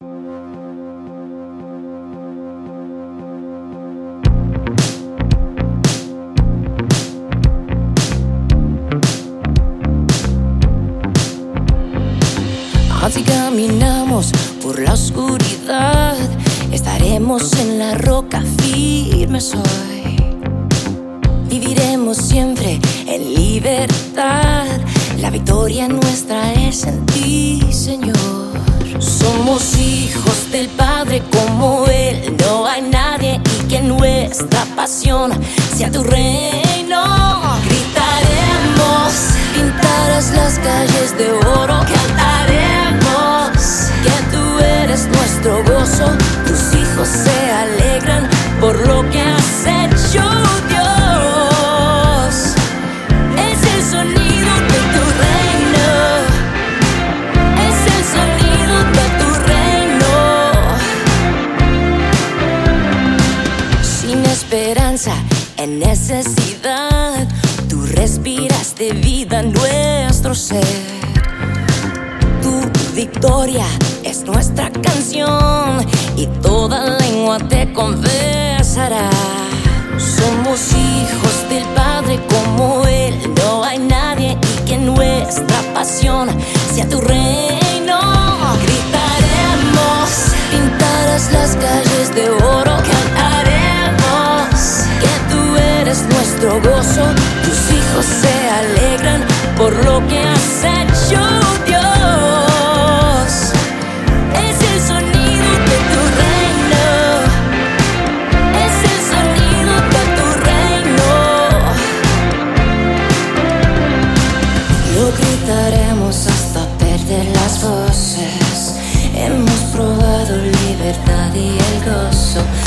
Así caminamos por la oscuridad, estaremos en la roca firmes hoy. Viviremos siempre en libertad, la victoria nuestra es en ti, Señor. Somos hijos del Padre como Él, no hay nadie, y que nuestra pasión sea tu reino. Gritaremos, pintarás las calles de oro, cantaremos que tú eres nuestro gozo. Tus hijos se alegran por lo que has hecho, Dios. Es el sonido de tu reino, es el sonido de tu reino. Sin esperanza, en necesidad, tú respiras de vida en nuestro ser. Tu victoria es nuestra canción y toda lengua te confesará. Somos hijos del Padre como Él, no hay nadie, y que nuestra pasión sea tu reino. Gritaremos, pintarás las calles de oro, cantaremos que tú eres nuestro gozo. Tus hijos se alegran por lo que has hecho, Dios. Es el sonido de tu reino, es el sonido de tu reino. Lo gritaremos hasta perder las voces. Hemos probado libertad y el gozo.